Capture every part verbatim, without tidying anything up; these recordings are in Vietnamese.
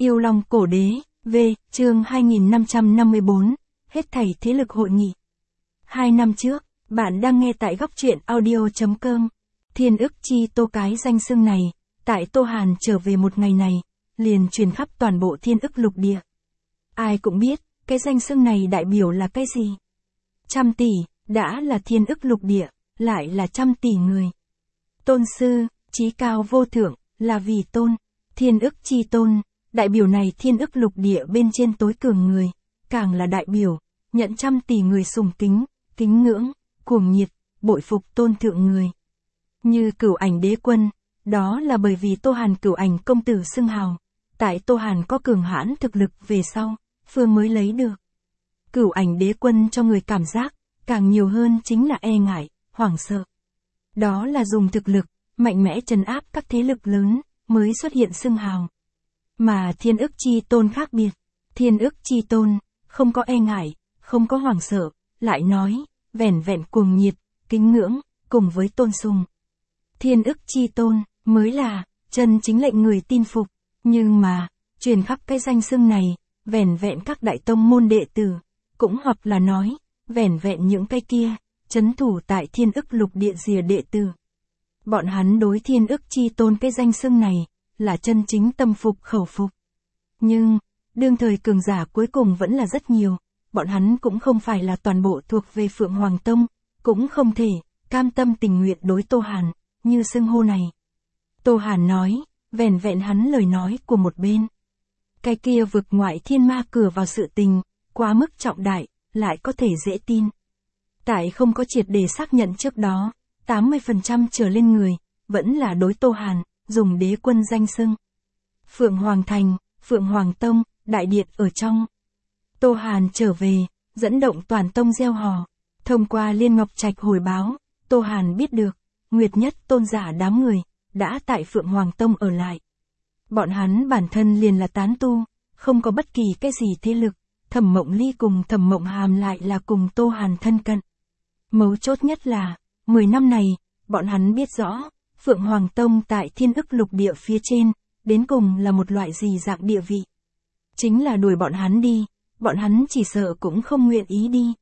Yêu Long Cổ Đế, V, chương hai nghìn năm trăm năm mươi tư, hết thảy thế lực hội nghị. Hai năm trước, bạn đang nghe tại góc truyện audio chấm com. Thiên ức chi tô cái danh xưng này, tại Tô Hàn trở về một ngày này, liền truyền khắp toàn bộ thiên ức lục địa. Ai cũng biết, cái danh xưng này đại biểu là cái gì. Trăm tỷ, đã là thiên ức lục địa, lại là trăm tỷ người. Tôn sư, chí cao vô thượng, là vì tôn, thiên ức chi tôn, đại biểu này thiên ức lục địa bên trên tối cường người, càng là đại biểu, nhận trăm tỷ người sùng kính, kính ngưỡng, cuồng nhiệt, bội phục tôn thượng người. Như Cửu Ảnh Đế Quân, đó là bởi vì Tô Hàn Cửu Ảnh công tử xưng hào, tại Tô Hàn có cường hãn thực lực về sau, phương mới lấy được. Cửu Ảnh Đế Quân cho người cảm giác, càng nhiều hơn chính là e ngại, hoảng sợ. Đó là dùng thực lực, mạnh mẽ trấn áp các thế lực lớn, mới xuất hiện xưng hào. Mà thiên ức chi tôn khác biệt, thiên ức chi tôn, không có e ngại, không có hoảng sợ, lại nói, vẻn vẹn cuồng nhiệt, kính ngưỡng, cùng với tôn sùng. Thiên ức chi tôn, mới là, chân chính lệnh người tin phục, nhưng mà, truyền khắp cái danh xưng này, vẻn vẹn các đại tông môn đệ tử, cũng hoặc là nói, vẻn vẹn những cái kia, trấn thủ tại thiên ức lục địa rìa đệ tử. Bọn hắn đối thiên ức chi tôn cái danh xưng này, là chân chính tâm phục khẩu phục. Nhưng, đương thời cường giả cuối cùng vẫn là rất nhiều, bọn hắn cũng không phải là toàn bộ thuộc về Phượng Hoàng Tông, cũng không thể, cam tâm tình nguyện đối Tô Hàn, như xưng hô này. Tô Hàn nói, vẻn vẹn hắn lời nói của một bên. Cái kia vực ngoại thiên ma cửa vào sự tình, quá mức trọng đại, lại có thể dễ tin. Tại không có triệt để xác nhận trước đó, tám mươi phần trăm trở lên người, vẫn là đối Tô Hàn, dùng đế quân danh xưng. Phượng Hoàng Thành, Phượng Hoàng Tông, đại điện ở trong. Tô Hàn trở về, dẫn động toàn tông gieo hò. Thông qua Liên Ngọc Trạch hồi báo, Tô Hàn biết được, Nguyệt Nhất tôn giả đám người, đã tại Phượng Hoàng Tông ở lại. Bọn hắn bản thân liền là tán tu, không có bất kỳ cái gì thế lực, Thẩm Mộng Ly cùng Thẩm Mộng Hàm lại là cùng Tô Hàn thân cận. Mấu chốt nhất là, mười năm này, bọn hắn biết rõ, Phượng Hoàng Tông tại thiên ức lục địa phía trên, đến cùng là một loại gì dạng địa vị. Chính là đuổi bọn hắn đi, bọn hắn chỉ sợ cũng không nguyện ý đi.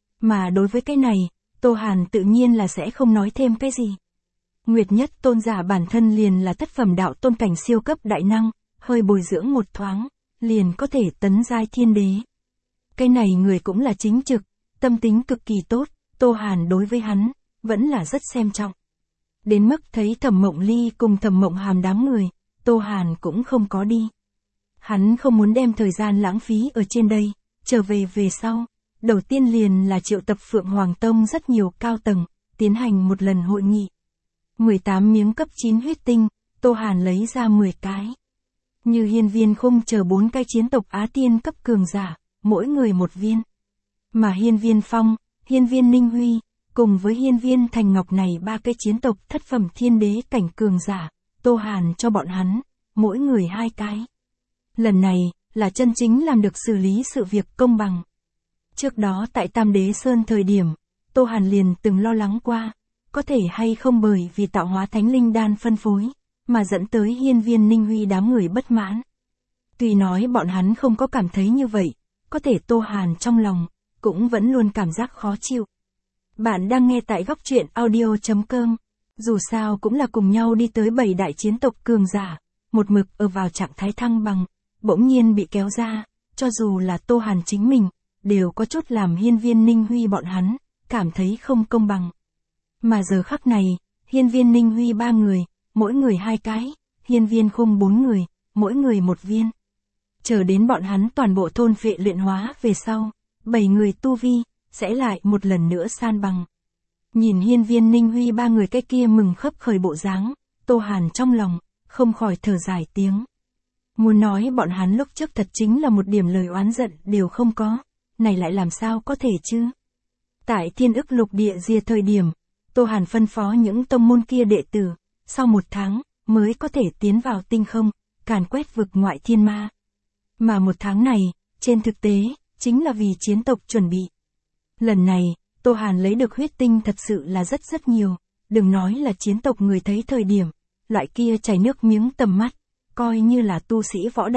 Mà đối với cái này, Tô Hàn tự nhiên là sẽ không nói thêm cái gì. Nguyệt Nhất tôn giả bản thân liền là thất phẩm đạo tôn cảnh siêu cấp đại năng, hơi bồi dưỡng một thoáng, liền có thể tấn giai thiên đế. Cái này người cũng là chính trực, tâm tính cực kỳ tốt, Tô Hàn đối với hắn, vẫn là rất xem trọng. Đến mức thấy Thẩm Mộng Ly cùng Thẩm Mộng Hàm đám người, Tô Hàn cũng không có đi. Hắn không muốn đem thời gian lãng phí ở trên đây, trở về về sau. Đầu tiên liền là triệu tập Phượng Hoàng Tông rất nhiều cao tầng, tiến hành một lần hội nghị. mười tám miếng cấp chín huyết tinh, Tô Hàn lấy ra mười cái. Như Hiên Viên Khung chờ bốn cái chiến tộc Á Tiên cấp cường giả, mỗi người một viên. Mà Hiên Viên Phong, Hiên Viên Ninh Huy, cùng với Hiên Viên Thành Ngọc này ba cái chiến tộc thất phẩm thiên đế cảnh cường giả, Tô Hàn cho bọn hắn, mỗi người hai cái. Lần này, là chân chính làm được xử lý sự việc công bằng. Trước đó tại Tam Đế Sơn thời điểm, Tô Hàn liền từng lo lắng qua, có thể hay không bởi vì tạo hóa thánh linh đan phân phối, mà dẫn tới Hiên Viên Ninh Huy đám người bất mãn. Tuy nói bọn hắn không có cảm thấy như vậy, có thể Tô Hàn trong lòng, cũng vẫn luôn cảm giác khó chịu. Bạn đang nghe tại góc truyện audio chấm com, dù sao cũng là cùng nhau đi tới bảy đại chiến tộc cường giả, một mực ở vào trạng thái thăng bằng, bỗng nhiên bị kéo ra, cho dù là Tô Hàn chính mình, đều có chút làm Hiên Viên Ninh Huy bọn hắn, cảm thấy không công bằng. Mà giờ khắc này, Hiên Viên Ninh Huy ba người, mỗi người hai cái, Hiên Viên Khung bốn người, mỗi người một viên. Chờ đến bọn hắn toàn bộ thôn phệ luyện hóa về sau, bảy người tu vi, sẽ lại một lần nữa san bằng. Nhìn Hiên Viên Ninh Huy ba người cái kia mừng khấp khởi bộ dáng, Tô Hàn trong lòng, không khỏi thở dài tiếng. Muốn nói bọn hắn lúc trước thật chính là một điểm lời oán giận đều không có, này lại làm sao có thể chứ? Tại thiên ức lục địa rìa thời điểm, Tô Hàn phân phó những tông môn kia đệ tử, sau một tháng, mới có thể tiến vào tinh không, càn quét vực ngoại thiên ma. Mà một tháng này, trên thực tế, chính là vì chiến tộc chuẩn bị. Lần này, Tô Hàn lấy được huyết tinh thật sự là rất rất nhiều, đừng nói là chiến tộc người thấy thời điểm, loại kia chảy nước miếng tầm mắt, coi như là tu sĩ võ đạo,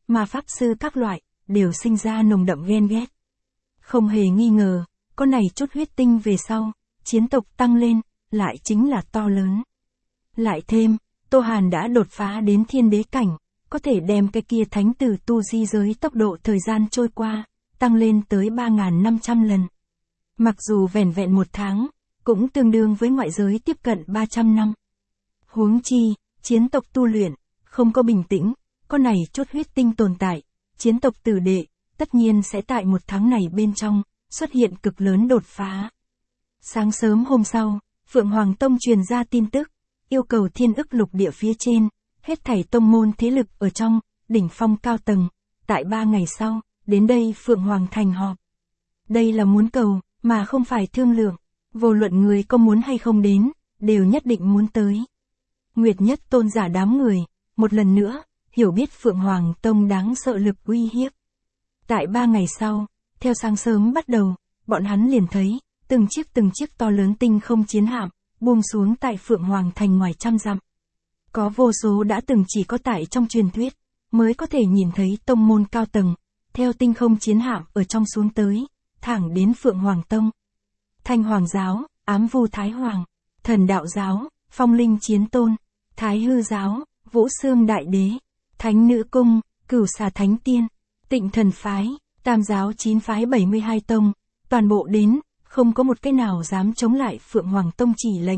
ma pháp sư các loại, đều sinh ra nồng đậm ghen ghét. Không hề nghi ngờ, có này chút huyết tinh về sau, chiến tộc tăng lên, lại chính là to lớn. Lại thêm, Tô Hàn đã đột phá đến thiên đế cảnh, có thể đem cái kia thánh tử tu di giới tốc độ thời gian trôi qua, tăng lên tới ba nghìn năm trăm lần. Mặc dù vẻn vẹn một tháng, cũng tương đương với ngoại giới tiếp cận ba trăm năm. Huống chi, chiến tộc tu luyện, không có bình tĩnh, có này chút huyết tinh tồn tại, chiến tộc tử đệ, tất nhiên sẽ tại một tháng này bên trong, xuất hiện cực lớn đột phá. Sáng sớm hôm sau, Phượng Hoàng Tông truyền ra tin tức, yêu cầu Thiên Ức Lục Địa phía trên, hết thảy tông môn thế lực ở trong, đỉnh phong cao tầng, tại ba ngày sau, đến đây Phượng Hoàng Thành họp. Đây là muốn cầu, mà không phải thương lượng, vô luận người có muốn hay không đến, đều nhất định muốn tới. Nguyệt Nhất Tôn giả đám người, một lần nữa, hiểu biết Phượng Hoàng Tông đáng sợ lực uy hiếp. Tại ba ngày sau, theo sáng sớm bắt đầu, bọn hắn liền thấy, từng chiếc từng chiếc to lớn tinh không chiến hạm, buông xuống tại Phượng Hoàng Thành ngoài trăm dặm. Có vô số đã từng chỉ có tại trong truyền thuyết, mới có thể nhìn thấy tông môn cao tầng, theo tinh không chiến hạm ở trong xuống tới, thẳng đến Phượng Hoàng Tông. Thanh Hoàng Giáo, Ám Vu Thái Hoàng, Thần Đạo Giáo, Phong Linh Chiến Tôn, Thái Hư Giáo, Vũ Xương Đại Đế, Thánh Nữ Cung, Cửu Xà Thánh Tiên, Tịnh Thần Phái, Tam Giáo chín phái bảy mươi hai tông, toàn bộ đến, không có một cái nào dám chống lại Phượng Hoàng Tông chỉ lệnh.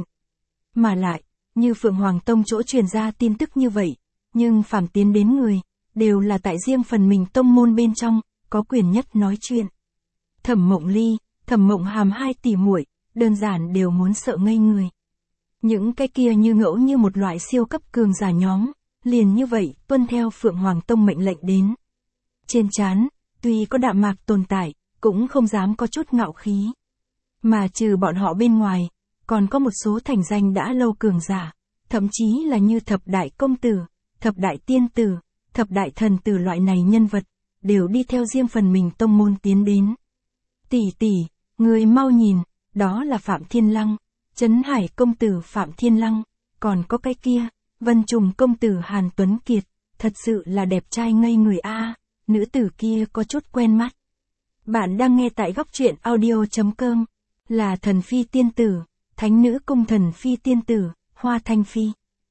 Mà lại, như Phượng Hoàng Tông chỗ truyền ra tin tức như vậy, nhưng phàm tiến đến người, đều là tại riêng phần mình tông môn bên trong, có quyền nhất nói chuyện. Thẩm Mộng Ly, Thẩm Mộng Hàm hai tỷ muội, đơn giản đều muốn sợ ngây người. Những cái kia như ngẫu như một loại siêu cấp cường giả nhóm, liền như vậy tuân theo Phượng Hoàng Tông mệnh lệnh đến. Trên trán, tuy có đạm mạc tồn tại, cũng không dám có chút ngạo khí. Mà trừ bọn họ bên ngoài, còn có một số thành danh đã lâu cường giả, thậm chí là như thập đại công tử, thập đại tiên tử, thập đại thần tử loại này nhân vật, đều đi theo riêng phần mình tông môn tiến đến. Tỷ tỷ, người mau nhìn, đó là Phạm Thiên Lăng, Trấn Hải công tử Phạm Thiên Lăng, còn có cái kia, Vân Trùng công tử Hàn Tuấn Kiệt, thật sự là đẹp trai ngây người a, nữ tử kia có chút quen mắt. Bạn đang nghe tại góc truyện audio chấm com, là Thần Phi tiên tử, Thánh Nữ Cung Thần Phi tiên tử, Hoa Thanh Phi.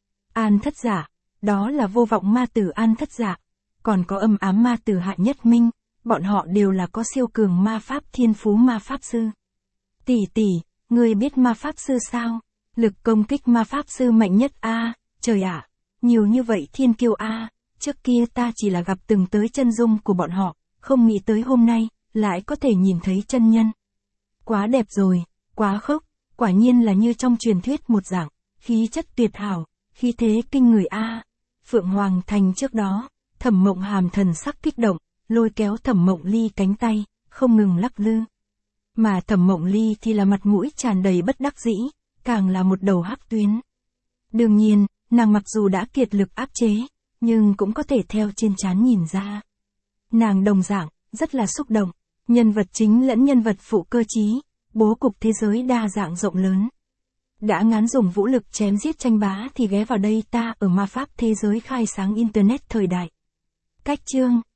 An Thất Giả, đó là vô vọng ma tử An Thất Giả, còn có âm ám ma tử Hạ Nhất Minh, bọn họ đều là có siêu cường ma pháp thiên phú ma pháp sư. Tỷ tỷ, người biết ma pháp sư sao? Lực công kích ma pháp sư mạnh nhất a, à, trời ạ, nhiều như vậy thiên kiêu a, à, trước kia ta chỉ là gặp từng tới chân dung của bọn họ, không nghĩ tới hôm nay, lại có thể nhìn thấy chân nhân. Quá đẹp rồi, quá khốc, quả nhiên là như trong truyền thuyết một dạng, khí chất tuyệt hảo, khí thế kinh người a. À. Phượng Hoàng Thành trước đó, Thẩm Mộng Hàm thần sắc kích động, lôi kéo Thẩm Mộng Ly cánh tay, không ngừng lắc lư. Mà Thẩm Mộng Ly thì là mặt mũi tràn đầy bất đắc dĩ, càng là một đầu hắc tuyến. Đương nhiên, nàng mặc dù đã kiệt lực áp chế, nhưng cũng có thể theo trên trán nhìn ra. Nàng đồng dạng, rất là xúc động, nhân vật chính lẫn nhân vật phụ cơ trí, bố cục thế giới đa dạng rộng lớn. Đã ngán dùng vũ lực chém giết tranh bá thì ghé vào đây ta ở ma pháp thế giới khai sáng Internet thời đại. Cách chương